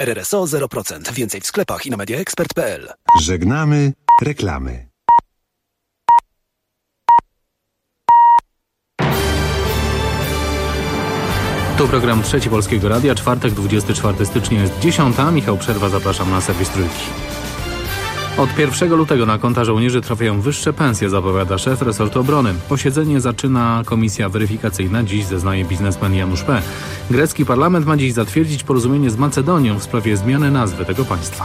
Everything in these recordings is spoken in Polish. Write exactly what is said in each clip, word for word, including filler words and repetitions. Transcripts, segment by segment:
R R S O zero procent. Więcej w sklepach i na media ekspert kropka p l. Żegnamy reklamy. To program Trzeci Polskiego Radia, czwartek, dwudziestego czwartego stycznia jest dziesiąta. Michał Przerwa, zapraszam na serwis Trójki. Od pierwszego lutego na konta żołnierzy trafiają wyższe pensje, zapowiada szef resortu obrony. Posiedzenie zaczyna komisja weryfikacyjna. Dziś zeznaje biznesmen Janusz P. Grecki parlament ma dziś zatwierdzić porozumienie z Macedonią w sprawie zmiany nazwy tego państwa.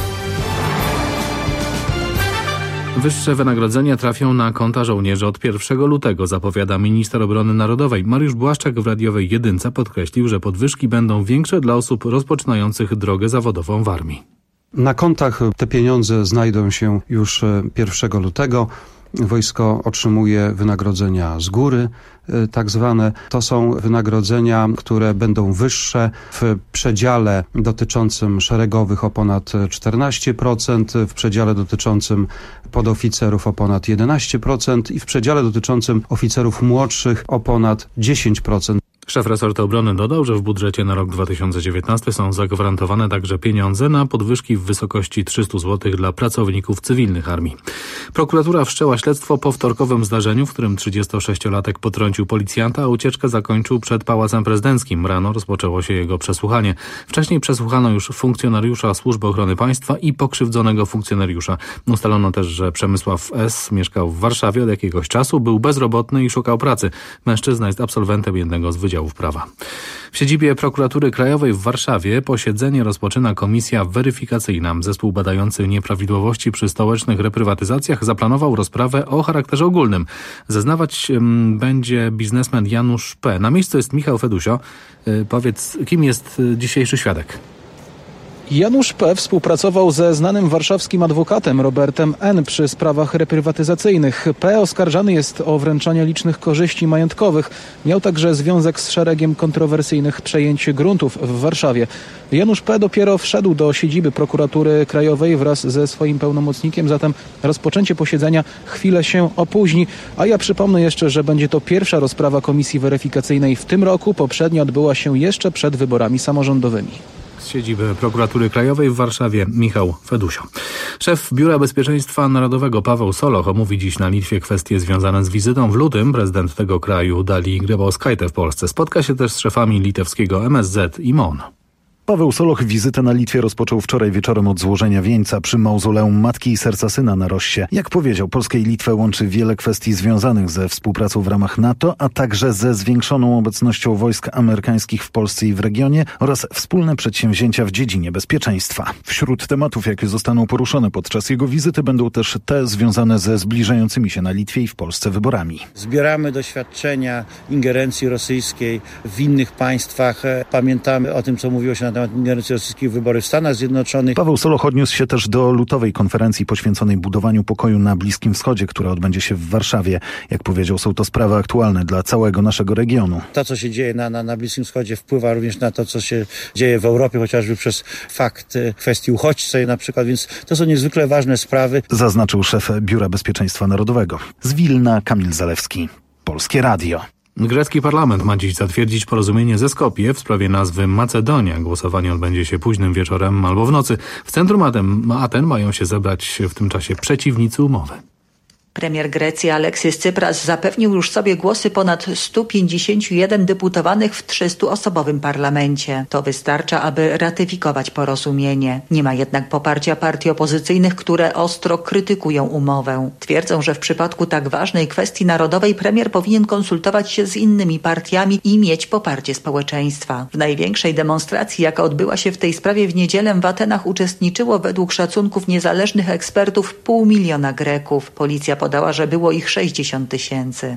Wyższe wynagrodzenia trafią na konta żołnierzy od pierwszego lutego, zapowiada minister obrony narodowej. Mariusz Błaszczak w radiowej Jedynce podkreślił, że podwyżki będą większe dla osób rozpoczynających drogę zawodową w armii. Na kontach te pieniądze znajdą się już pierwszego lutego. Wojsko otrzymuje wynagrodzenia z góry, tak zwane. To są wynagrodzenia, które będą wyższe w przedziale dotyczącym szeregowych o ponad czternaście procent, w przedziale dotyczącym podoficerów o ponad jedenaście procent i w przedziale dotyczącym oficerów młodszych o ponad dziesięć procent. Szef resortu obrony dodał, że w budżecie na rok dwa tysiące dziewiętnasty są zagwarantowane także pieniądze na podwyżki w wysokości trzysta złotych dla pracowników cywilnych armii. Prokuratura wszczęła śledztwo po wtorkowym zdarzeniu, w którym trzydziestosześciolatek potrącił policjanta, a ucieczkę zakończył przed Pałacem Prezydenckim. Rano rozpoczęło się jego przesłuchanie. Wcześniej przesłuchano już funkcjonariusza Służby Ochrony Państwa i pokrzywdzonego funkcjonariusza. Ustalono też, że Przemysław S. mieszkał w Warszawie od jakiegoś czasu, był bezrobotny i szukał pracy. Mężczyzna jest absolwentem jednego z wydziałów prawa. W siedzibie Prokuratury Krajowej w Warszawie posiedzenie rozpoczyna komisja weryfikacyjna. Zespół badający nieprawidłowości przy stołecznych reprywatyzacjach zaplanował rozprawę o charakterze ogólnym. Zeznawać um, będzie biznesmen Janusz P. Na miejscu jest Michał Fedusio. Yy, powiedz, kim jest dzisiejszy świadek? Janusz P. współpracował ze znanym warszawskim adwokatem Robertem N. przy sprawach reprywatyzacyjnych. P. oskarżany jest o wręczanie licznych korzyści majątkowych. Miał także związek z szeregiem kontrowersyjnych przejęć gruntów w Warszawie. Janusz P. dopiero wszedł do siedziby Prokuratury Krajowej wraz ze swoim pełnomocnikiem, zatem rozpoczęcie posiedzenia chwilę się opóźni. A ja przypomnę jeszcze, że będzie to pierwsza rozprawa komisji weryfikacyjnej w tym roku. Poprzednia odbyła się jeszcze przed wyborami samorządowymi. Z siedziby Prokuratury Krajowej w Warszawie Michał Fedusio. Szef Biura Bezpieczeństwa Narodowego Paweł Soloch omówi dziś na Litwie kwestie związane z wizytą w lutym. Prezydent tego kraju Dali Grybauskaitė w Polsce spotka się też z szefami litewskiego M S Z i M O N. Paweł Soloch wizytę na Litwie rozpoczął wczoraj wieczorem od złożenia wieńca przy mauzoleum Matki i Serca Syna na Rossie. Jak powiedział, Polskę i Litwę łączy wiele kwestii związanych ze współpracą w ramach NATO, a także ze zwiększoną obecnością wojsk amerykańskich w Polsce i w regionie oraz wspólne przedsięwzięcia w dziedzinie bezpieczeństwa. Wśród tematów, jakie zostaną poruszone podczas jego wizyty, będą też te związane ze zbliżającymi się na Litwie i w Polsce wyborami. Zbieramy doświadczenia ingerencji rosyjskiej w innych państwach. Pamiętamy o tym, co mówiło się na temat ingerencji rosyjskiej w wybory w Stanach Zjednoczonych. Paweł Soloch odniósł się też do lutowej konferencji poświęconej budowaniu pokoju na Bliskim Wschodzie, która odbędzie się w Warszawie. Jak powiedział, są to sprawy aktualne dla całego naszego regionu. To, co się dzieje na, na, na Bliskim Wschodzie, wpływa również na to, co się dzieje w Europie, chociażby przez fakt kwestii uchodźcy na przykład, więc to są niezwykle ważne sprawy. Zaznaczył szef Biura Bezpieczeństwa Narodowego. Z Wilna Kamil Zalewski, Polskie Radio. Grecki parlament ma dziś zatwierdzić porozumienie ze Skopje w sprawie nazwy Macedonia. Głosowanie odbędzie się późnym wieczorem albo w nocy. W centrum Aten, Aten mają się zebrać w tym czasie przeciwnicy umowy. Premier Grecji Aleksis Tsipras zapewnił już sobie głosy ponad stu pięćdziesięciu jeden deputowanych w trzystuosobowym parlamencie. To wystarcza, aby ratyfikować porozumienie. Nie ma jednak poparcia partii opozycyjnych, które ostro krytykują umowę. Twierdzą, że w przypadku tak ważnej kwestii narodowej premier powinien konsultować się z innymi partiami i mieć poparcie społeczeństwa. W największej demonstracji, jaka odbyła się w tej sprawie w niedzielę w Atenach, uczestniczyło według szacunków niezależnych ekspertów pół miliona Greków. Policja podała, że było ich sześćdziesiąt tysięcy.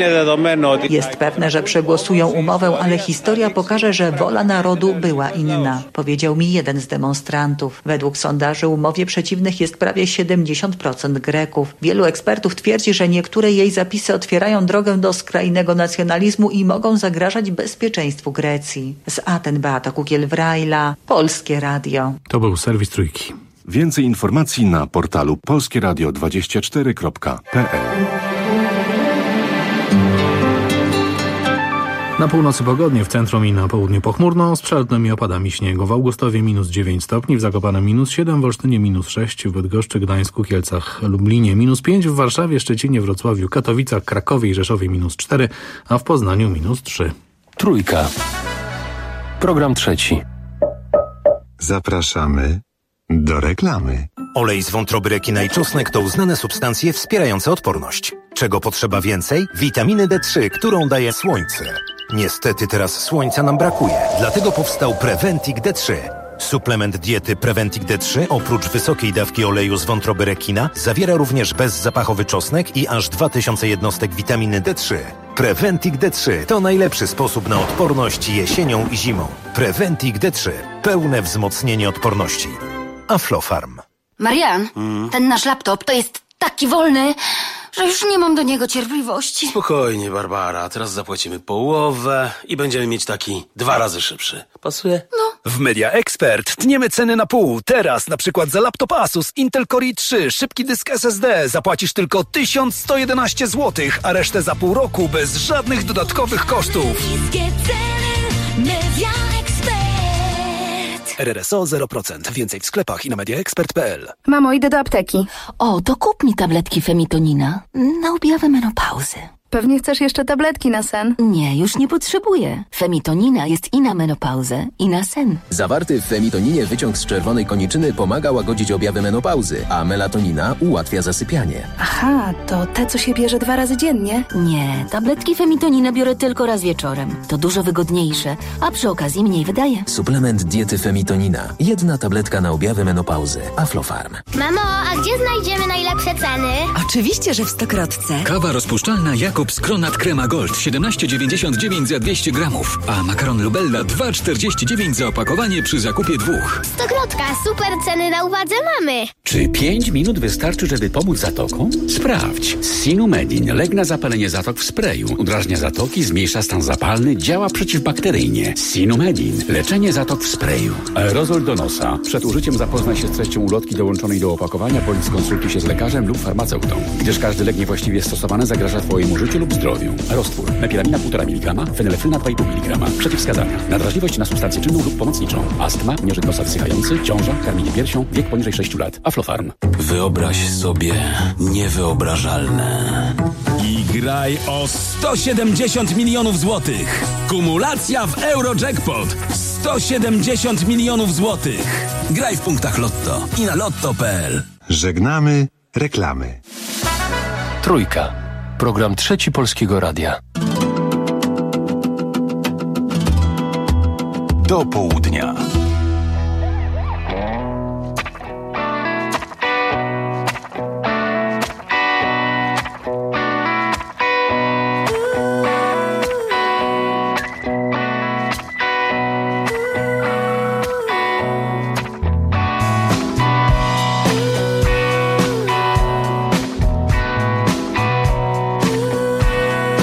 Jest pewne, że przegłosują umowę, ale historia pokaże, że wola narodu była inna, powiedział mi jeden z demonstrantów. Według sondaży umowie przeciwnych jest prawie siedemdziesiąt procent Greków. Wielu ekspertów twierdzi, że niektóre jej zapisy otwierają drogę do skrajnego nacjonalizmu i mogą zagrażać bezpieczeństwu Grecji. Z Aten Beata Kukiel-Wrajla, Polskie Radio. To był serwis Trójki. Więcej informacji na portalu polskie radio dwadzieścia cztery kropka p l. Na północy pogodnie, w centrum i na południu pochmurno, z przelotnymi opadami śniegu. W Augustowie minus dziewięć stopni, w Zakopanem minus siedem, w Olsztynie minus sześć, w Bydgoszczy, Gdańsku, Kielcach, Lublinie minus pięć, w Warszawie, Szczecinie, Wrocławiu, Katowicach, Krakowie i Rzeszowie minus cztery, a w Poznaniu minus trzy. Trójka. Program trzeci. Zapraszamy do reklamy. Olej z wątroby rekina i czosnek to uznane substancje wspierające odporność. Czego potrzeba więcej? Witaminy D trzy, którą daje słońce. Niestety teraz słońca nam brakuje, dlatego powstał Preventic D trzy. Suplement diety Preventic D trzy oprócz wysokiej dawki oleju z wątroby rekina zawiera również bezzapachowy czosnek i aż dwa tysiące jednostek witaminy D trzy. Preventic D trzy to najlepszy sposób na odporność jesienią i zimą. Preventic D trzy. Pełne wzmocnienie odporności. Aflofarm. Marian, hmm? ten nasz laptop to jest taki wolny, że już nie mam do niego cierpliwości. Spokojnie, Barbara. Teraz zapłacimy połowę i będziemy mieć taki dwa razy szybszy. Pasuje? No. W Media Expert tniemy ceny na pół. Teraz na przykład za laptop Asus Intel Core i trzy, szybki dysk S S D zapłacisz tylko tysiąc sto jedenaście złotych, a resztę za pół roku bez żadnych dodatkowych kosztów. Media Expert. R R S O zero procent. Więcej w sklepach i na media expert kropka p l. Mamo, idę do apteki. O, to kup mi tabletki Femitonina na objawy menopauzy. Pewnie chcesz jeszcze tabletki na sen? Nie, już nie potrzebuję. Femitonina jest i na menopauzę, i na sen. Zawarty w femitoninie wyciąg z czerwonej koniczyny pomaga łagodzić objawy menopauzy, a melatonina ułatwia zasypianie. Aha, to te, co się bierze dwa razy dziennie? Nie, tabletki Femitonina biorę tylko raz wieczorem. To dużo wygodniejsze, a przy okazji mniej wydaje. Suplement diety Femitonina. Jedna tabletka na objawy menopauzy. Aflofarm. Mamo, a gdzie znajdziemy najlepsze ceny? Oczywiście, że w Stokrotce. Kawa rozpuszczalna Jakobs Kronat Crema Gold siedemnaście dziewięćdziesiąt dziewięć za dwieście gramów, a makaron Lubella dwa czterdzieści dziewięć za opakowanie przy zakupie dwóch. Stokrotka, super ceny na uwadze mamy. Czy pięć minut wystarczy, żeby pomóc zatokom? Sprawdź. Sinumedin. Lek na zapalenie zatok w sprayu. Udrażnia zatoki, zmniejsza stan zapalny, działa przeciwbakteryjnie. Sinumedin. Leczenie zatok w sprayu. Aerozol do nosa. Przed użyciem zapoznaj się z treścią ulotki dołączonej do opakowania, bądź skonsultuj się z lekarzem lub farmaceutą, gdyż każdy lek niewłaściwie stosowany zagraża Twojemu życiu lub zdrowiu. Roztwór. Mepilamina półtora miligrama, fenylefryna dwa i pół miligrama. Przeciwwskazania. Nadwrażliwość na substancję czynną lub pomocniczą. Astma, nieżyt nosa wysychający, ciąża, karmienie piersią, wiek poniżej sześciu lat. Aflofarm. Wyobraź sobie niewyobrażalne. I graj o sto siedemdziesiąt milionów złotych. Kumulacja w Eurojackpot. sto siedemdziesiąt milionów złotych. Graj w punktach Lotto i na lotto kropka p l. Żegnamy reklamy. Trójka. Program trzeci Polskiego Radia. Do południa.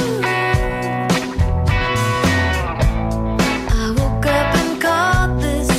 I woke up and caught this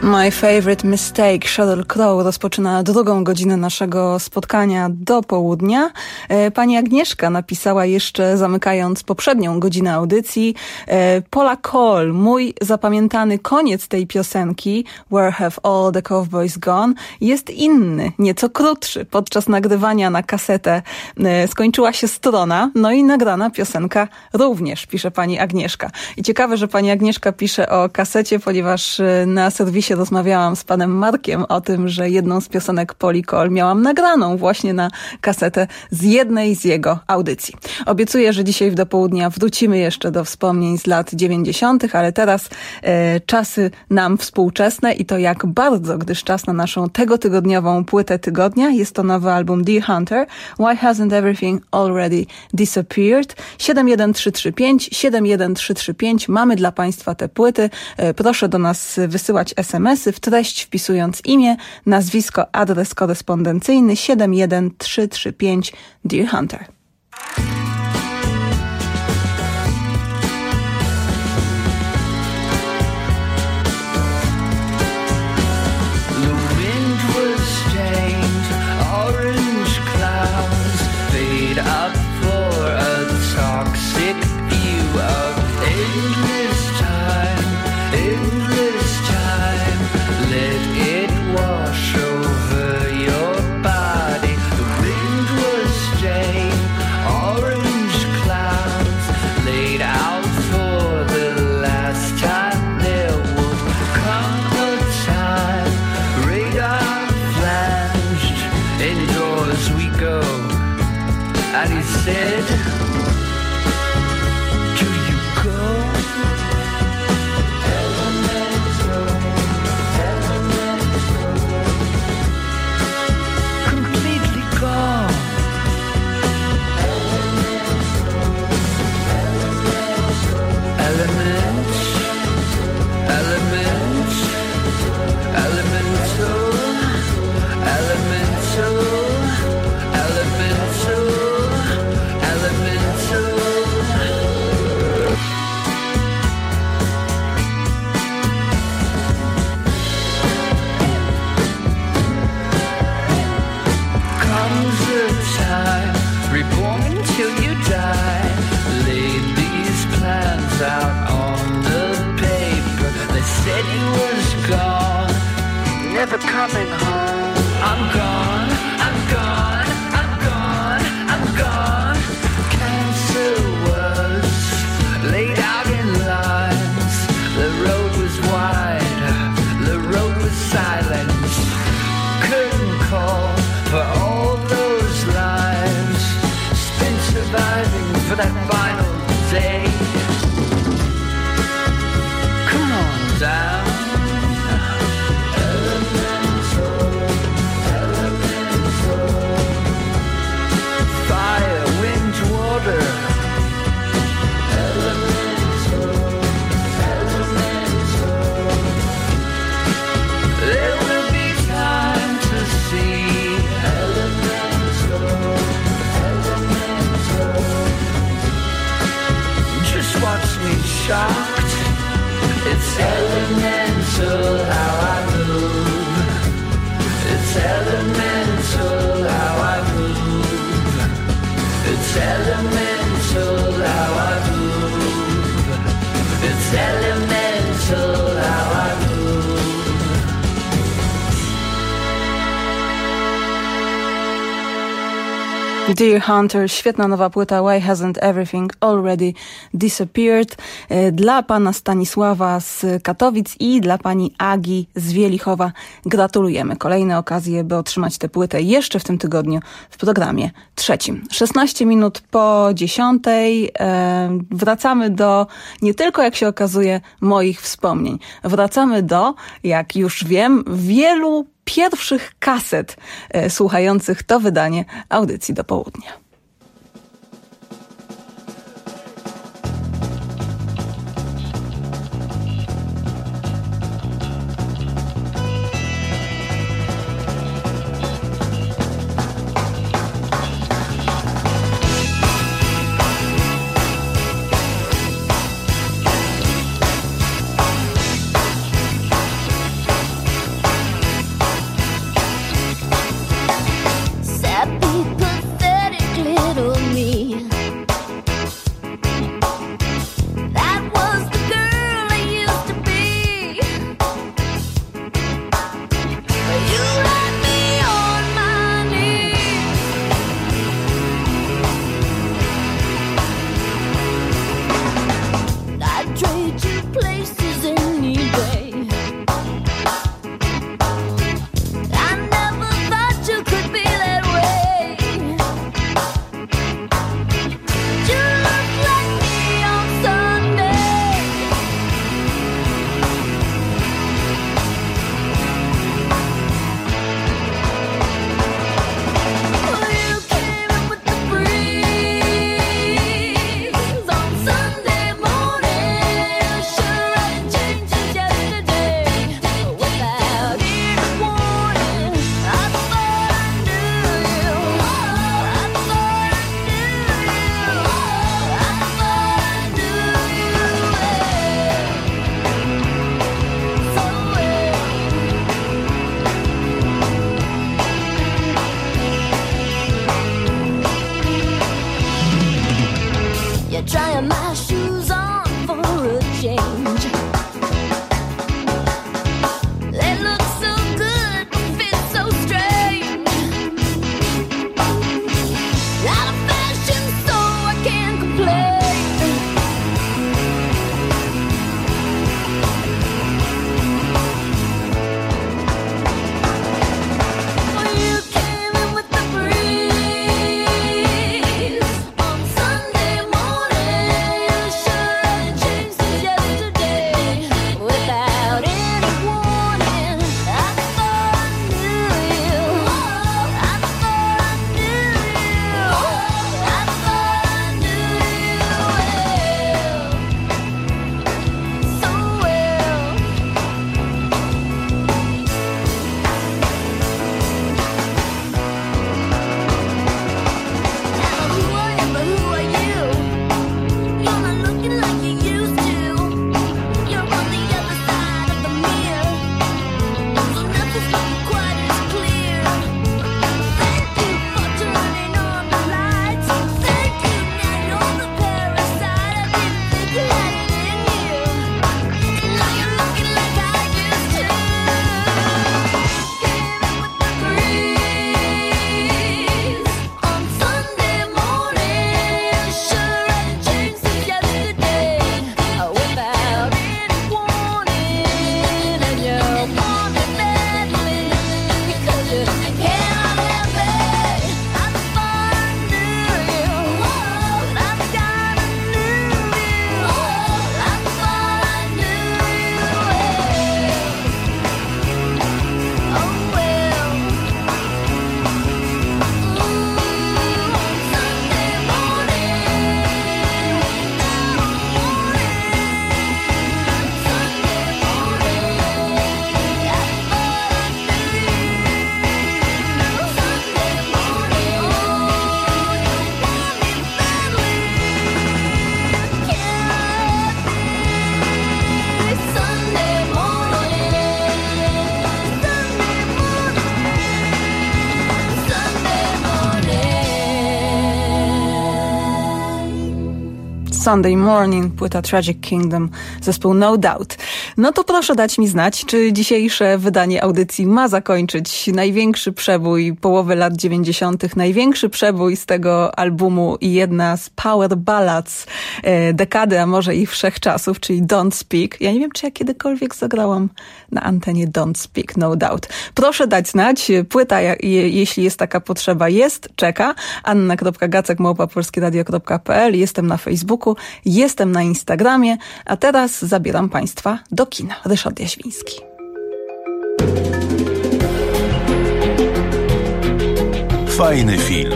My Favorite Mistake, Sheryl Crow rozpoczyna drugą godzinę naszego spotkania do południa. Pani Agnieszka napisała jeszcze, zamykając poprzednią godzinę audycji, Paula Cole, mój zapamiętany koniec tej piosenki, Where Have All the Cowboys Gone, jest inny, nieco krótszy. Podczas nagrywania na kasetę skończyła się strona, no i nagrana piosenka również, pisze pani Agnieszka. I ciekawe, że pani Agnieszka pisze o kasecie, ponieważ na serwisie rozmawiałam z panem Markiem o tym, że jedną z piosenek Pauli Cole miałam nagraną właśnie na kasetę z jednej z jego audycji. Obiecuję, że dzisiaj w do południa wrócimy jeszcze do wspomnień z lat dziewięćdziesiątych, ale teraz e, czasy nam współczesne i to jak bardzo, gdyż czas na naszą tegotygodniową płytę tygodnia. Jest to nowy album Deer Hunter, Why Hasn't Everything Already Disappeared? siedem jeden trzy trzy pięć, siedem jeden trzy trzy pięć. Mamy dla państwa te płyty. E, proszę do nas wysyłać es em esy, w treść wpisując imię, nazwisko, adres korespondencyjny siedem jeden trzy trzy pięć Deer Hunter. Deer Hunter, świetna nowa płyta Why Hasn't Everything Already Disappeared dla pana Stanisława z Katowic i dla pani Agi z Wielichowa. Gratulujemy. Kolejne okazje, by otrzymać tę płytę jeszcze w tym tygodniu w programie trzecim. szesnaście minut po dziesiątej. E, wracamy do nie tylko, jak się okazuje, moich wspomnień. Wracamy do, jak już wiem, wielu pierwszych kaset e, słuchających to wydanie audycji do południa. Sunday Morning, płyta Tragic Kingdom, zespół No Doubt. No to proszę dać mi znać, czy dzisiejsze wydanie audycji ma zakończyć największy przebój połowy lat dziewięćdziesiątych, największy przebój z tego albumu i jedna z power ballads e, dekady, a może i wszechczasów, czyli Don't Speak. Ja nie wiem, czy ja kiedykolwiek zagrałam na antenie Don't Speak, No Doubt. Proszę dać znać, płyta, je, jeśli jest taka potrzeba, jest, czeka. anna kropka gacek małpa polskie radio kropka p l. Jestem na Facebooku, jestem na Instagramie, a teraz zabieram Państwa do kina. Ryszard Jaświński. Fajny film.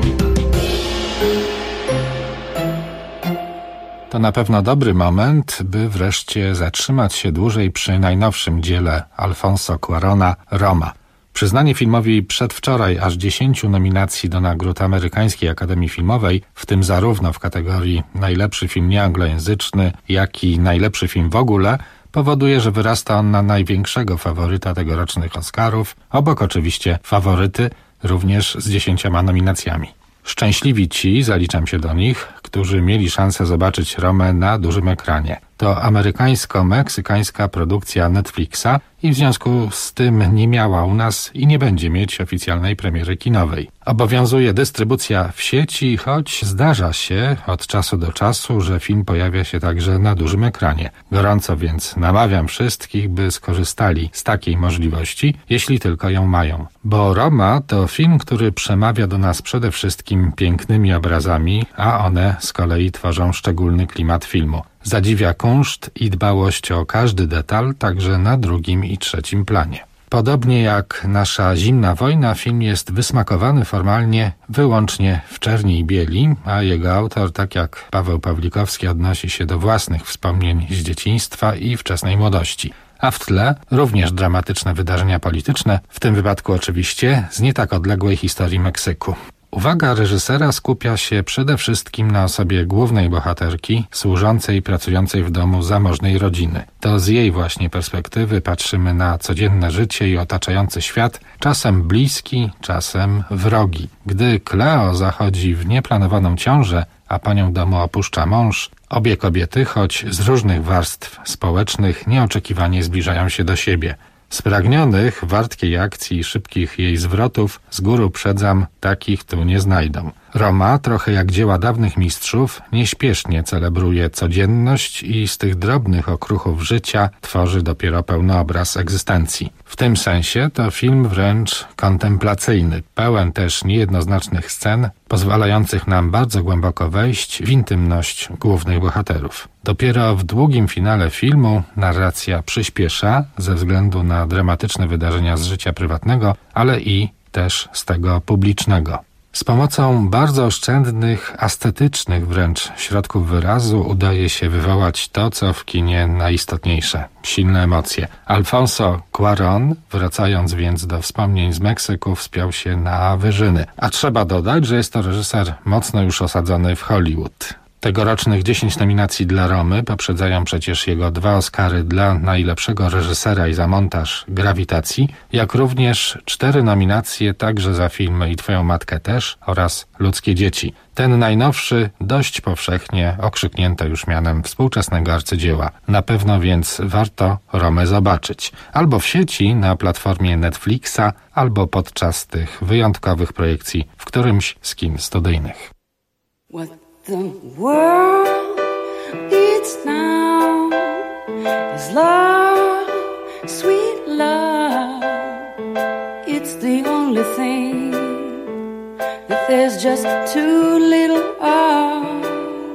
To na pewno dobry moment, by wreszcie zatrzymać się dłużej przy najnowszym dziele Alfonso Cuarona Roma. Przyznanie filmowi przedwczoraj aż dziesięciu nominacji do nagród Amerykańskiej Akademii Filmowej, w tym zarówno w kategorii najlepszy film nieanglojęzyczny, jak i najlepszy film w ogóle, powoduje, że wyrasta on na największego faworyta tegorocznych Oscarów, obok oczywiście faworyty również z dziesięcioma nominacjami. Szczęśliwi ci, zaliczam się do nich, którzy mieli szansę zobaczyć Romę na dużym ekranie. To amerykańsko-meksykańska produkcja Netflixa i w związku z tym nie miała u nas i nie będzie mieć oficjalnej premiery kinowej. Obowiązuje dystrybucja w sieci, choć zdarza się od czasu do czasu, że film pojawia się także na dużym ekranie. Gorąco więc namawiam wszystkich, by skorzystali z takiej możliwości, jeśli tylko ją mają. Bo Roma to film, który przemawia do nas przede wszystkim pięknymi obrazami, a one z kolei tworzą szczególny klimat filmu. Zadziwia kunszt i dbałość o każdy detal, także na drugim i trzecim planie. Podobnie jak nasza zimna wojna, film jest wysmakowany formalnie wyłącznie w czerni i bieli, a jego autor, tak jak Paweł Pawlikowski, odnosi się do własnych wspomnień z dzieciństwa i wczesnej młodości. A w tle również dramatyczne wydarzenia polityczne, w tym wypadku oczywiście z nie tak odległej historii Meksyku. Uwaga reżysera skupia się przede wszystkim na osobie głównej bohaterki, służącej i pracującej w domu zamożnej rodziny. To z jej właśnie perspektywy patrzymy na codzienne życie i otaczający świat, czasem bliski, czasem wrogi. Gdy Cleo zachodzi w nieplanowaną ciążę, a panią domu opuszcza mąż, obie kobiety, choć z różnych warstw społecznych, nieoczekiwanie zbliżają się do siebie. Spragnionych wartkiej akcji i szybkich jej zwrotów z góry uprzedzam, takich tu nie znajdą. Roma, trochę jak dzieła dawnych mistrzów, nieśpiesznie celebruje codzienność i z tych drobnych okruchów życia tworzy dopiero pełny obraz egzystencji. W tym sensie to film wręcz kontemplacyjny, pełen też niejednoznacznych scen, pozwalających nam bardzo głęboko wejść w intymność głównych bohaterów. Dopiero w długim finale filmu narracja przyspiesza ze względu na dramatyczne wydarzenia z życia prywatnego, ale i też z tego publicznego. Z pomocą bardzo oszczędnych, estetycznych wręcz środków wyrazu udaje się wywołać to, co w kinie najistotniejsze – silne emocje. Alfonso Cuarón, wracając więc do wspomnień z Meksyku, wspiął się na wyżyny. A trzeba dodać, że jest to reżyser mocno już osadzony w Hollywood. Tegorocznych dziesięć nominacji dla Romy poprzedzają przecież jego dwa Oscary dla najlepszego reżysera i za montaż Grawitacji, jak również cztery nominacje także za film I Twoją matkę też oraz Ludzkie dzieci. Ten najnowszy dość powszechnie okrzyknięto już mianem współczesnego arcydzieła. Na pewno więc warto Romę zobaczyć. Albo w sieci na platformie Netflixa, albo podczas tych wyjątkowych projekcji w którymś z kin studyjnych. The world needs now is love, sweet love. It's the only thing that there's just too little of.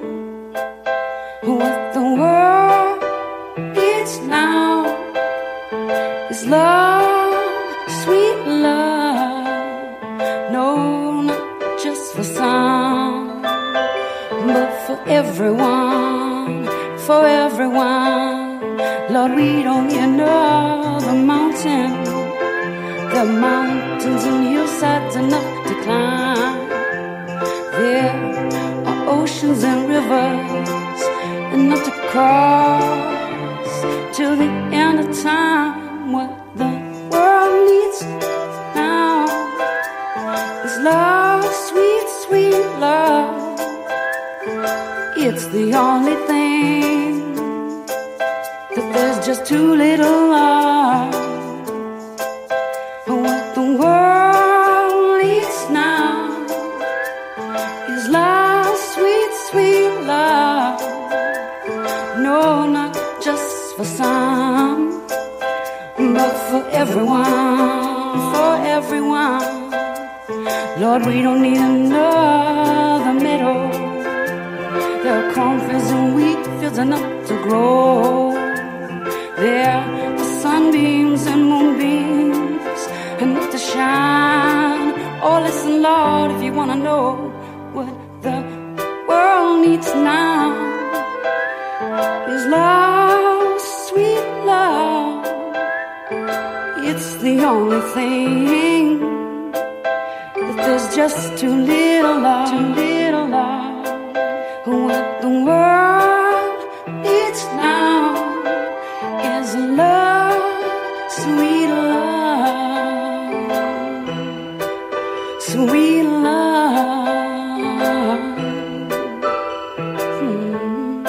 What the world needs now is love, sweet love. No, not just for some, but for everyone, for everyone. Lord, we don't need another mountain. The mountains and hillsides enough to climb. There are oceans and rivers enough to cross till the end of time. What the world needs now is love, sweet, sweet love. It's the only thing that there's just too little of. What the world needs now is love, sweet, sweet love. No, not just for some, but for everyone, for everyone. Lord, we don't need another meadow. There are cornfields and wheat fields enough to grow. There are sunbeams and moonbeams enough to shine. Oh, listen, Lord, if you want to know what the world needs now is love, sweet love. It's the only thing that there's just too little of, too little of. What the world needs now is love, sweet love, sweet love. Hmm.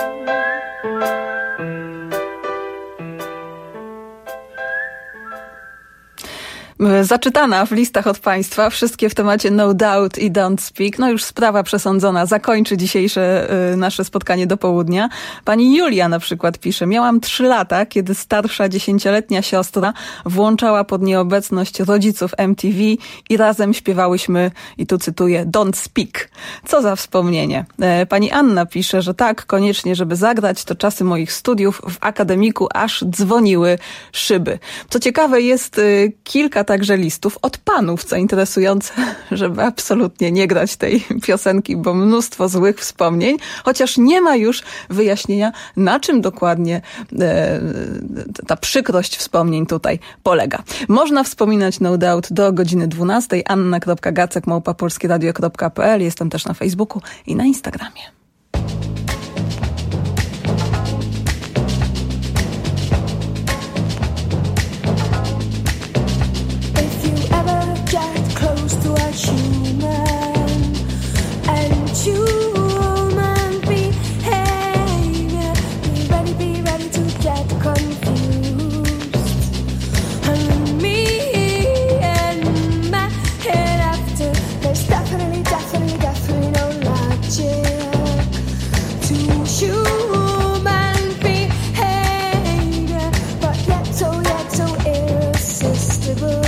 Zaczytana w listach od Państwa, wszystkie w temacie No Doubt i Don't Speak. No już sprawa przesądzona, zakończy dzisiejsze y, nasze spotkanie do południa. Pani Julia na przykład pisze: miałam trzy lata, kiedy starsza dziesięcioletnia siostra włączała pod nieobecność rodziców M T V i razem śpiewałyśmy, i tu cytuję, Don't Speak. Co za wspomnienie. E, pani Anna pisze, że tak, koniecznie, żeby zagrać, to czasy moich studiów w akademiku aż dzwoniły szyby. Co ciekawe, jest y, kilka także listów od panów, co interesujące, żeby absolutnie nie grać tej piosenki, bo mnóstwo złych wspomnień, chociaż nie ma już wyjaśnienia, na czym dokładnie e, ta przykrość wspomnień tutaj polega. Można wspominać No Doubt do godziny dwunastej. anna kropka gacek małpa polskieradio kropka p l. Jestem też na Facebooku i na Instagramie. Human behavior, be ready, be ready to get confused. And me and my head after, there's definitely, definitely, definitely no logic to human behavior, but yet so, yet so irresistible.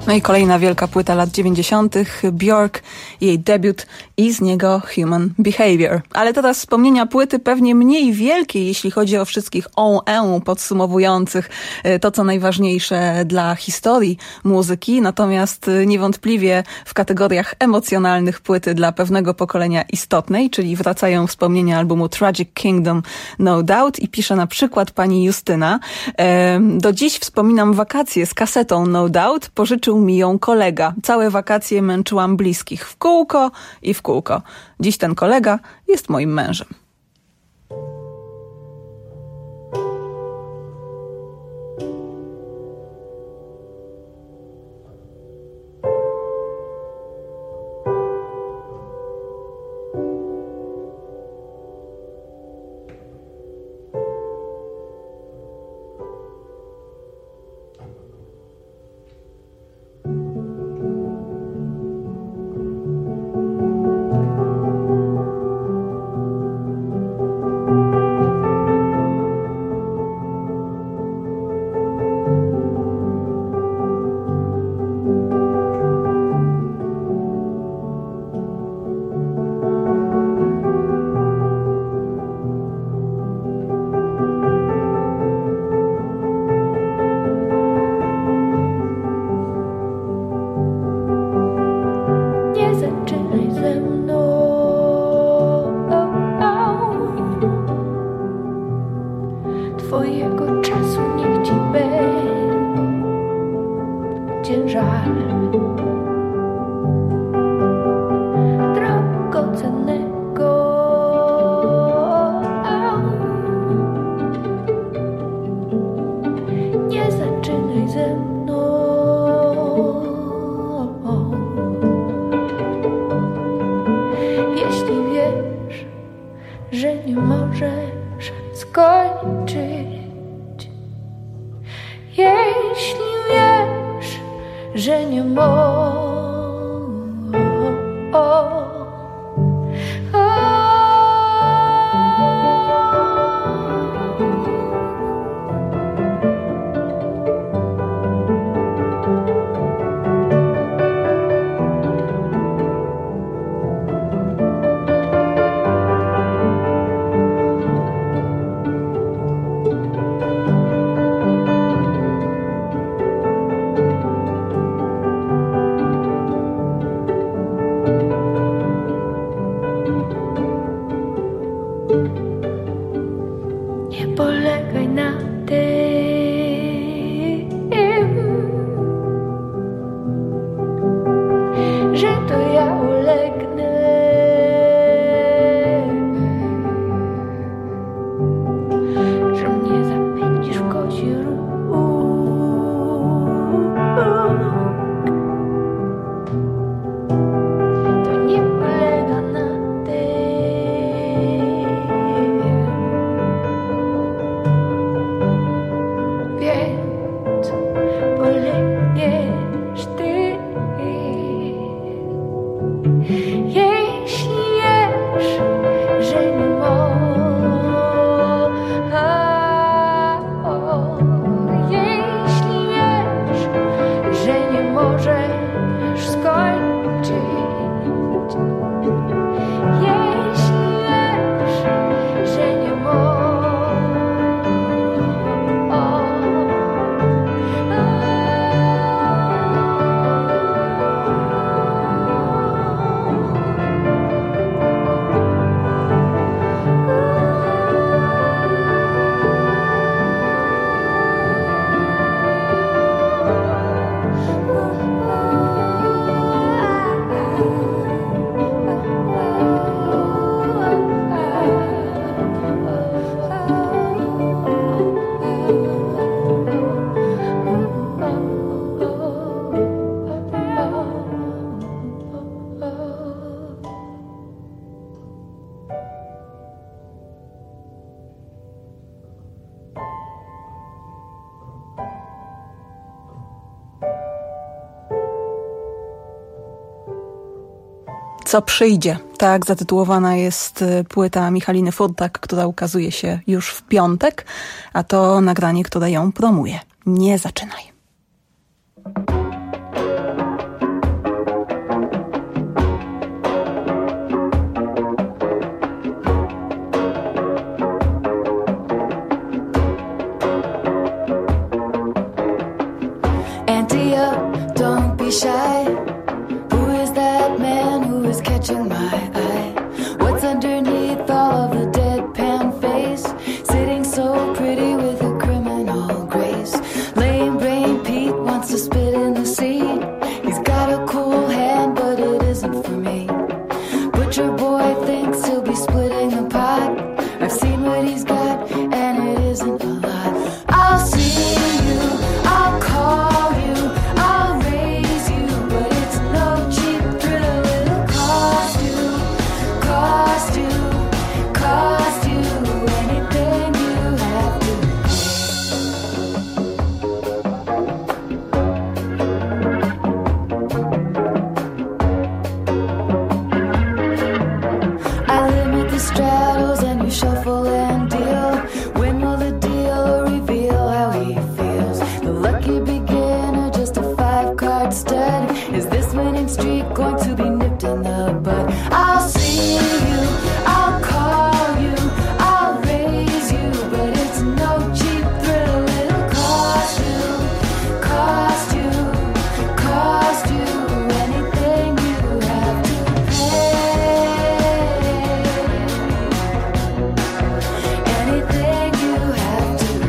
No i kolejna wielka płyta lat dziewięćdziesiątych. Björk, jej debiut i z niego Human Behavior. Ale teraz wspomnienia płyty pewnie mniej wielkie, jeśli chodzi o wszystkich on-en podsumowujących to, co najważniejsze dla historii muzyki. Natomiast niewątpliwie w kategoriach emocjonalnych płyty dla pewnego pokolenia istotnej, czyli wracają wspomnienia albumu Tragic Kingdom, No Doubt, i pisze na przykład pani Justyna. Do dziś wspominam wakacje z kasetą No Doubt. Pożyczył mi ją kolega. Całe wakacje męczyłam bliskich w kółko i w kółko. Dziś ten kolega jest moim mężem. Co przyjdzie. Tak zatytułowana jest płyta Michaliny Furtak, która ukazuje się już w piątek, a to nagranie, które ją promuje. Nie zaczynaj. is catching my eye. What's underneath all of the deadpan face? Sitting so pretty with a criminal grace. Lame brain Pete wants to spit in the sea. He's got a cool hand, but it isn't for me. Butcher boy thinks he'll be splitting the pot. I've seen what he's got, and it isn't a lot. I'll see you, I'll call you, I'll raise you, but it's no cheap thrill. It'll cost you, cost you, cost you anything you have to I limit the straddles and you shuffle and deal. When will the deal reveal how he feels? The lucky beginner, just a five-card stud. Is this winning streak going to be nipped in the bud? I'll see you, I'll call you, I'll raise you, but it's no cheap thrill. It'll cost you, cost you, cost you anything you have to pay. Anything you have to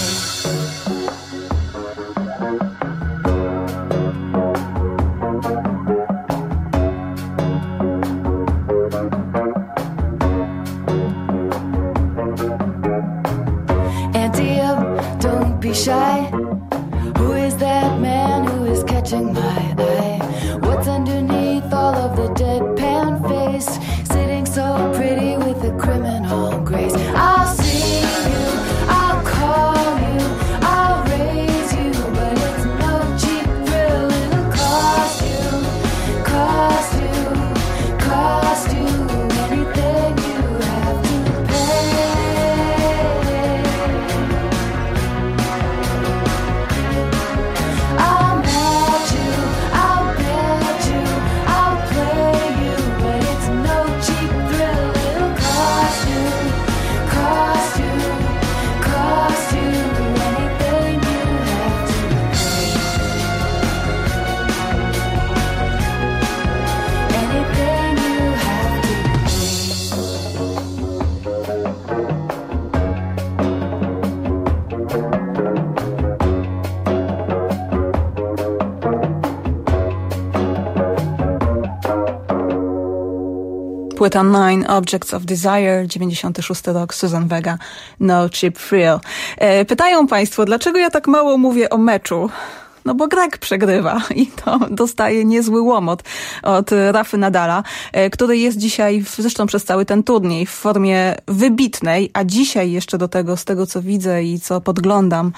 Ante up, don't be shy. Who is that man who is catching my eye? What's underneath all of the deadpan face? Sitting so pretty with a criminal grace. I'll see you, I'll call you, I'll raise you, but it's no cheap thrill. It'll cost you, cost you, cost you anything you have to pay. I'll match you, I'll bet you, I'll play you, but it's no cheap thrill. It'll cost you, cost you, cost you anything you have to pay. Anything you have to Płyta Nine Objects of Desire, dziewięćdziesiąty szósty rok, Susan Vega, No Cheap Thrill. E, pytają Państwo, dlaczego ja tak mało mówię o meczu? No bo Grek przegrywa i to dostaje niezły łomot od Rafy Nadala, który jest dzisiaj, zresztą przez cały ten turniej, w formie wybitnej, a dzisiaj jeszcze do tego, z tego co widzę i co podglądam,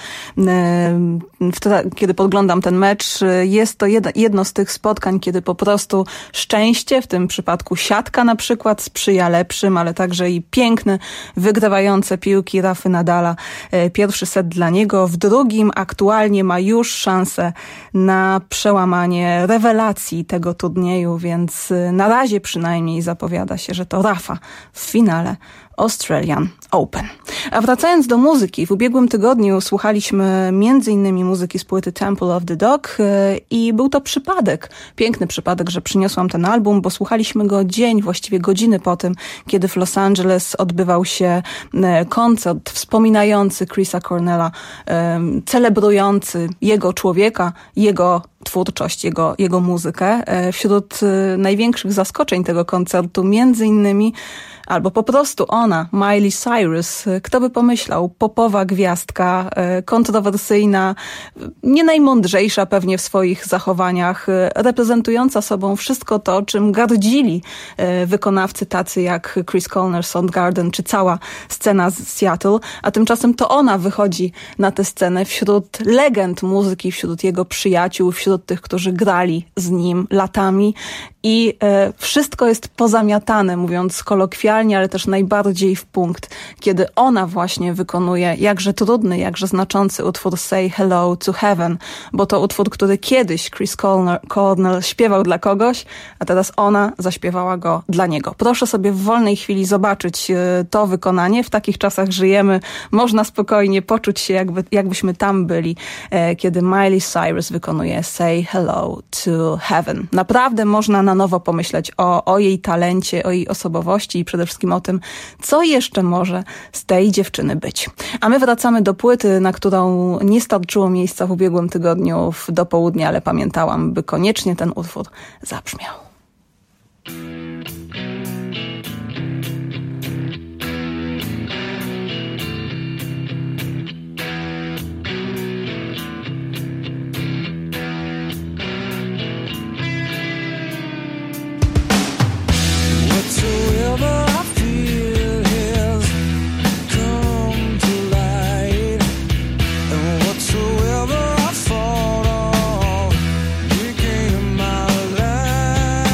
kiedy podglądam ten mecz, jest to jedno z tych spotkań, kiedy po prostu szczęście, w tym przypadku siatka na przykład, sprzyja lepszym, ale także i piękne, wygrywające piłki Rafy Nadala. Pierwszy set dla niego, w drugim aktualnie ma już szansę na przełamanie rewelacji tego turnieju, więc na razie przynajmniej zapowiada się, że to Rafa w finale Australian Open. A wracając do muzyki, w ubiegłym tygodniu słuchaliśmy między innymi muzyki z płyty Temple of the Dog i był to przypadek, piękny przypadek, że przyniosłam ten album, bo słuchaliśmy go dzień, właściwie godziny po tym, kiedy w Los Angeles odbywał się koncert wspominający Chrisa Cornella, celebrujący jego człowieka, jego twórczość, jego, jego muzykę. Wśród największych zaskoczeń tego koncertu między innymi albo po prostu ona, Miley Cyrus, kto by pomyślał, popowa gwiazdka, kontrowersyjna, nie najmądrzejsza pewnie w swoich zachowaniach, reprezentująca sobą wszystko to, czym gardzili wykonawcy tacy jak Chris Cornell, Soundgarden czy cała scena z Seattle, a tymczasem to ona wychodzi na tę scenę wśród legend muzyki, wśród jego przyjaciół, wśród tych, którzy grali z nim latami i e, wszystko jest pozamiatane, mówiąc kolokwialnie, ale też najbardziej w punkt, kiedy ona właśnie wykonuje jakże trudny, jakże znaczący utwór Say Hello to Heaven, bo to utwór, który kiedyś Chris Cornell, Cornell śpiewał dla kogoś, a teraz ona zaśpiewała go dla niego. Proszę sobie w wolnej chwili zobaczyć e, to wykonanie. W takich czasach żyjemy. Można spokojnie poczuć się, jakby, jakbyśmy tam byli, e, kiedy Miley Cyrus wykonuje Say Hello to Heaven. Naprawdę można na na nowo pomyśleć o, o jej talencie, o jej osobowości i przede wszystkim o tym, co jeszcze może z tej dziewczyny być. A my wracamy do płyty, na którą nie starczyło miejsca w ubiegłym tygodniu w do południa, ale pamiętałam, by koniecznie ten utwór zabrzmiał. Whatsoever I feel has come to light, and whatsoever I thought of became my life.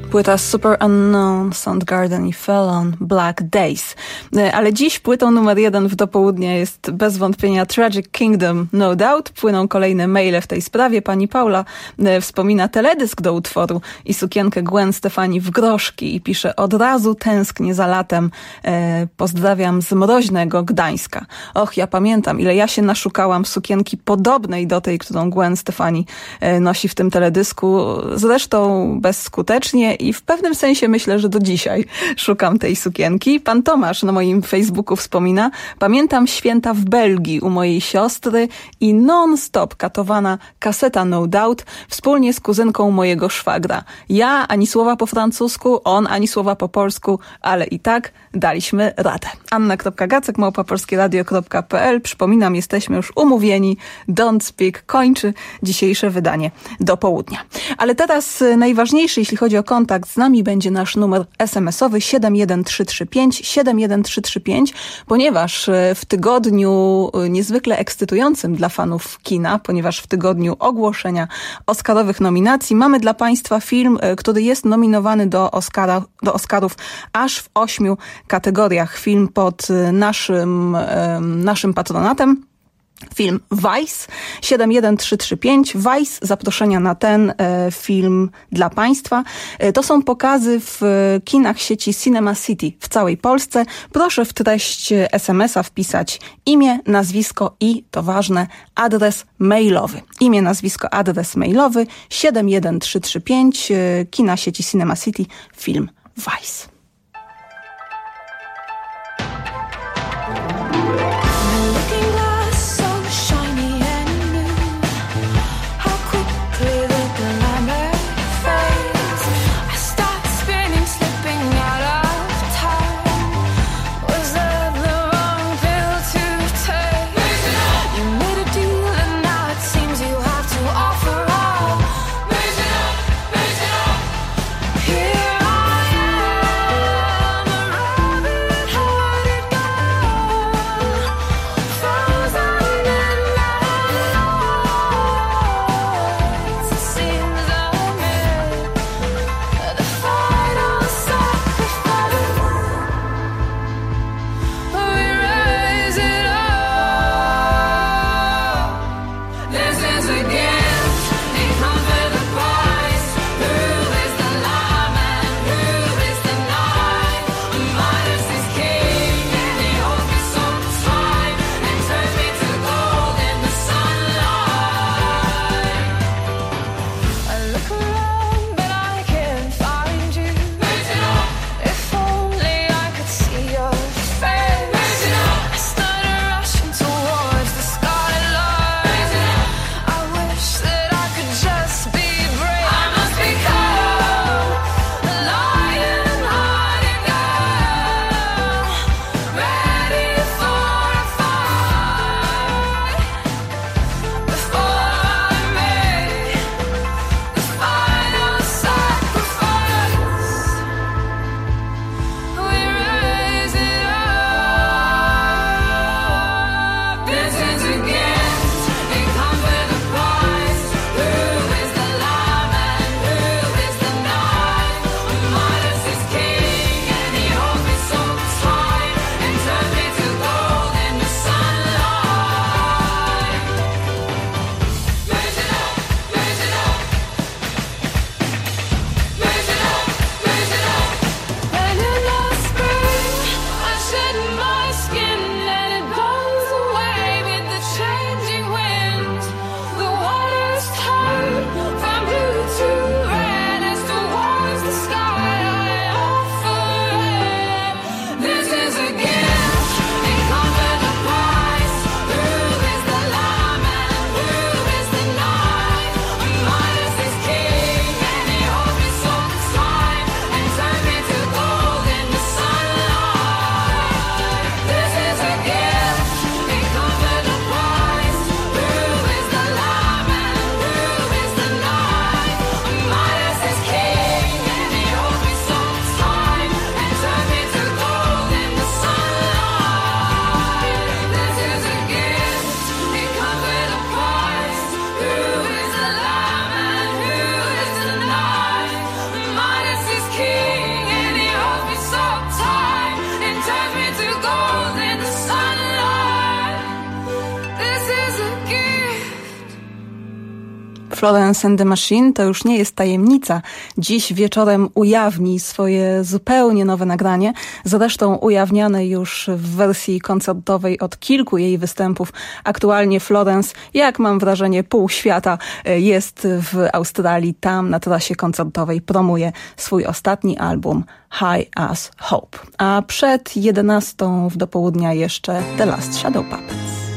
Płyta Super Unknown, Soundgarden i Fallon, Black Days. Ale dziś płytą numer jeden w dopołudnie jest bez wątpienia Tragic Kingdom, No Doubt. Płyną kolejne maile w tej sprawie. Pani Paula wspomina teledysk do utworu i sukienkę Gwen Stefani w groszki i pisze: od razu tęsknię za latem. Pozdrawiam z mroźnego Gdańska. Och, ja pamiętam, ile ja się naszukałam sukienki podobnej do tej, którą Gwen Stefani nosi w tym teledysku. Zresztą bezskutecznie i w pewnym sensie myślę, że do dzisiaj szukam tej sukienki. Pan Tomasz na moim Facebooku wspomina: pamiętam święta w Belgii u mojej siostry i non-stop katowana kaseta No Doubt wspólnie z kuzynką mojego szwagra. Ja ani słowa po francusku, on ani słowa po polsku, ale i tak daliśmy radę. Anna.gacek małpa polskieradio kropka p l. Przypominam, jesteśmy już umówieni. Don't Speak kończy dzisiejsze wydanie do południa. Ale teraz najważniejszy, jeśli chodzi o kontakt z nami, będzie nasz numer es em esowy siedem jeden trzy trzy pięć siedem jeden trzy trzy pięć, ponieważ w tygodniu niezwykle ekscytującym dla fanów kina, ponieważ w tygodniu ogłoszenia Oscarowych nominacji mamy dla Państwa film, który jest nominowany do Oscara, do Oscarów aż w ośmiu kategoriach. Film pod naszym, naszym patronatem. Film Vice, siedem jeden trzy trzy pięć, Vice, zaproszenia na ten e, film dla Państwa. E, to są pokazy w e, kinach sieci Cinema City w całej Polsce. Proszę w treść es emesa wpisać imię, nazwisko i, to ważne, adres mailowy. Imię, nazwisko, adres mailowy, siedem jeden trzy trzy pięć, e, kina sieci Cinema City, film Vice. Here I am. Florence and the Machine to już nie jest tajemnica. Dziś wieczorem ujawni swoje zupełnie nowe nagranie, zresztą ujawniane już w wersji koncertowej od kilku jej występów. Aktualnie Florence, jak mam wrażenie, pół świata jest w Australii, tam na trasie koncertowej promuje swój ostatni album High as Hope. A przed jedenastą w dopołudnia jeszcze The Last Shadow Puppets.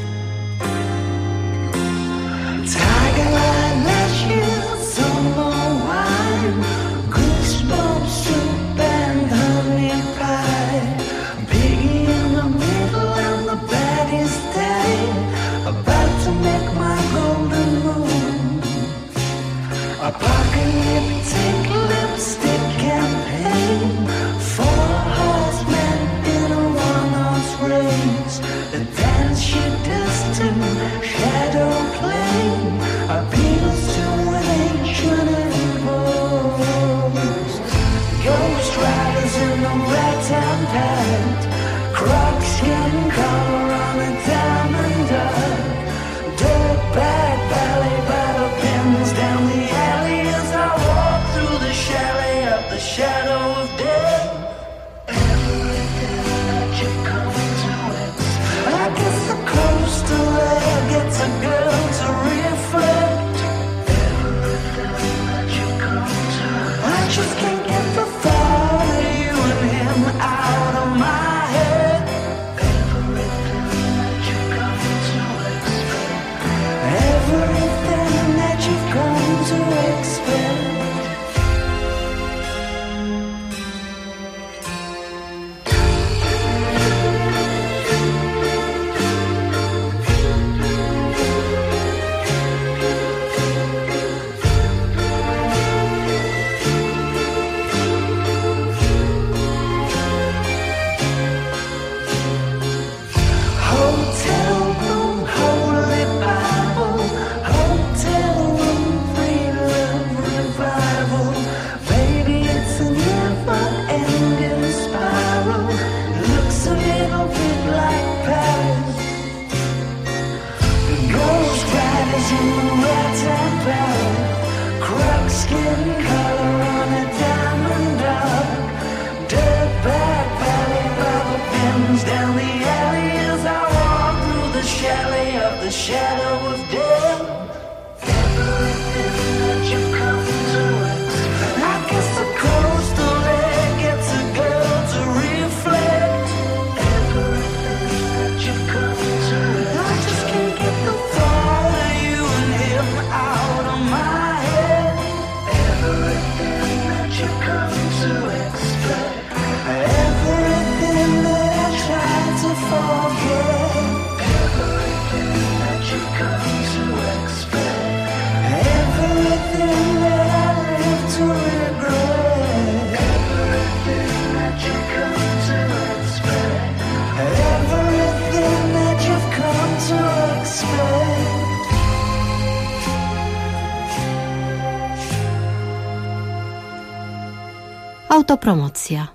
Autopromocja.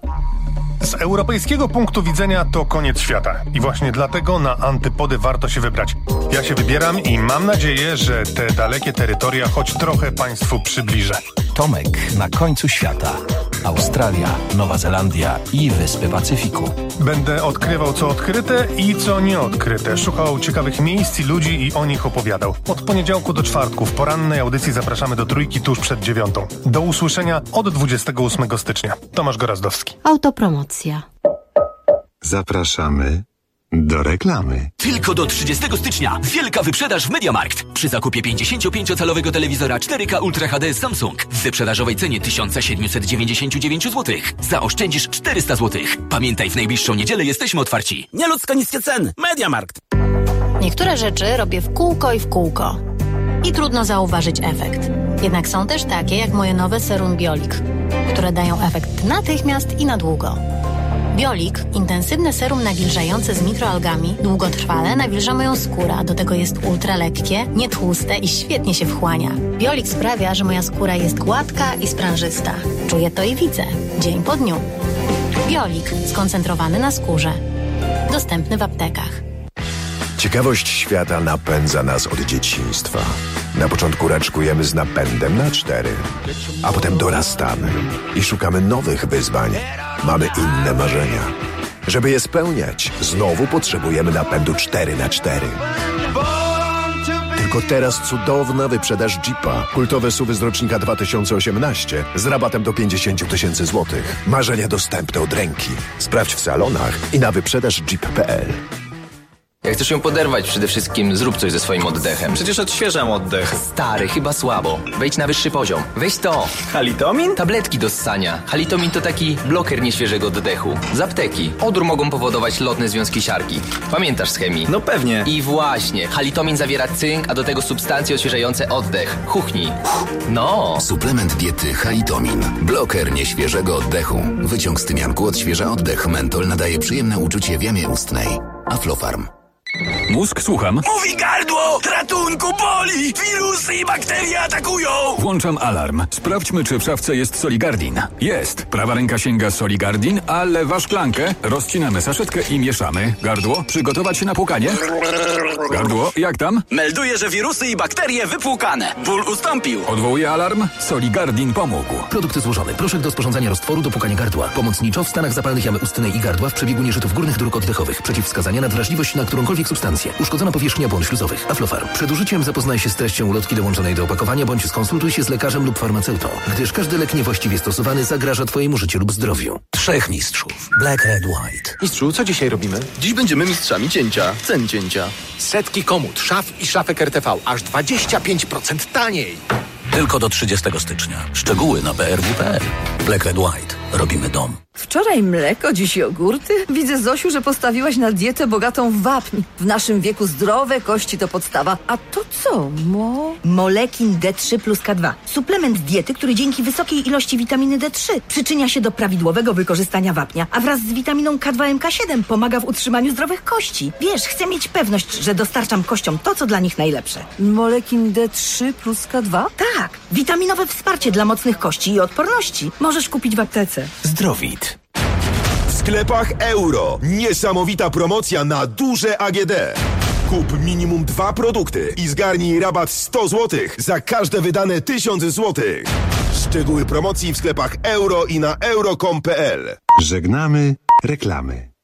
Z europejskiego punktu widzenia to koniec świata i właśnie dlatego na antypody warto się wybrać. Ja się wybieram i mam nadzieję, że te dalekie terytoria choć trochę Państwu przybliżę. Tomek na końcu świata. Australia, Nowa Zelandia i Wyspy Pacyfiku. Będę odkrywał co odkryte i co nieodkryte. Szukał ciekawych miejsc i ludzi i o nich opowiadał. Od poniedziałku do czwartku w porannej audycji zapraszamy do trójki tuż przed dziewiątą. Do usłyszenia od dwudziestego ósmego stycznia. Tomasz Gorazdowski. Autopromocja. Zapraszamy do reklamy. Tylko do trzydziestego stycznia wielka wyprzedaż w MediaMarkt. Przy zakupie pięćdziesięciopięciocalowego telewizora cztery K Ultra H D Samsung w wyprzedażowej cenie tysiąc siedemset dziewięćdziesiąt dziewięć złotych zaoszczędzisz czterysta złotych. Pamiętaj, w najbliższą niedzielę jesteśmy otwarci. Nieludzko niskie ceny. MediaMarkt. Niektóre rzeczy robię w kółko i w kółko. I trudno zauważyć efekt. Jednak są też takie jak moje nowe serum Biolik, które dają efekt natychmiast i na długo. Biolik, intensywne serum nawilżające z mikroalgami, długotrwale nawilża moją skórę, a do tego jest ultra lekkie, nietłuste i świetnie się wchłania. Biolik sprawia, że moja skóra jest gładka i sprężysta. Czuję to i widzę, dzień po dniu. Biolik, skoncentrowany na skórze. Dostępny w aptekach. Ciekawość świata napędza nas od dzieciństwa. Na początku raczkujemy z napędem na cztery, a potem dorastamy i szukamy nowych wyzwań. Mamy inne marzenia. Żeby je spełniać, znowu potrzebujemy napędu cztery na cztery. Tylko teraz cudowna wyprzedaż Jeepa. Kultowe S U V z rocznika dwa tysiące osiemnaście z rabatem do pięćdziesiąt tysięcy złotych. Marzenia dostępne od ręki. Sprawdź w salonach i na wyprzedaż jeep kropka p l. Jak chcesz ją poderwać, przede wszystkim zrób coś ze swoim oddechem. Przecież odświeżam oddech. Stary, chyba słabo. Wejdź na wyższy poziom. Weź to. Halitomin? Tabletki do ssania. Halitomin to taki bloker nieświeżego oddechu. Z apteki. Odór mogą powodować lotne związki siarki. Pamiętasz z chemii? No pewnie. I właśnie. Halitomin zawiera cynk, a do tego substancje odświeżające oddech. Chuchnij. No. Suplement diety Halitomin. Bloker nieświeżego oddechu. Wyciąg z tymianku odświeża oddech. Mentol nadaje przyjemne uczucie w jamie ustnej. Aflofarm. Mózg, słucham. Mówi gardło! Ratunku, boli! Wirusy i bakterie atakują! Włączam alarm. Sprawdźmy, czy w szafce jest Soligardin. Jest. Prawa ręka sięga Soligardin, a lewa szklankę. Rozcinamy saszetkę i mieszamy. Gardło, przygotować się na płukanie. Gardło, jak tam? Melduje, że wirusy i bakterie wypłukane. Ból ustąpił. Odwołuję alarm. Soligardin pomógł. Produkty złożone. Proszek do sporządzania roztworu do płukania gardła. Pomocniczo w stanach zapalnych jamy ustnej i gardła w przebiegu nieżytów górnych dróg oddechowych. Przeciwwskazania na wrażliwość na którąkolwiek substancję. Uszkodzona powierzchnia błon śluzowych. Aflofarm. Przed użyciem zapoznaj się z treścią ulotki dołączonej do opakowania bądź skonsultuj się z lekarzem lub farmaceutą, gdyż każdy lek niewłaściwie stosowany zagraża twojemu życiu lub zdrowiu. Trzech mistrzów. Black, Red, White. Mistrzu, co dzisiaj robimy? Dziś będziemy mistrzami cięcia. Cen cięcia. Setki komód, szaf i szafek R T V. Aż dwadzieścia pięć procent taniej. Tylko do trzydziestego stycznia. Szczegóły na b r w kropka p l. Black, Red, White. Robimy dom. Wczoraj mleko, dziś jogurty? Widzę, Zosiu, że postawiłaś na dietę bogatą w wapń. W naszym wieku zdrowe kości to podstawa. A to co, mo? Molekin D trzy plus K dwa. Suplement diety, który dzięki wysokiej ilości witaminy D trzy przyczynia się do prawidłowego wykorzystania wapnia, a wraz z witaminą K dwa M K siedem pomaga w utrzymaniu zdrowych kości. Wiesz, chcę mieć pewność, że dostarczam kościom to, co dla nich najlepsze. Molekin D trzy plus K dwa? Tak, witaminowe wsparcie dla mocnych kości i odporności. Możesz kupić w aptece. Zdrowit. W sklepach Euro. Niesamowita promocja na duże A G D. Kup minimum dwa produkty i zgarnij rabat sto złotych za każde wydane tysiąc złotych. Szczegóły promocji w sklepach Euro i na euro kropka com kropka p l. Żegnamy reklamy.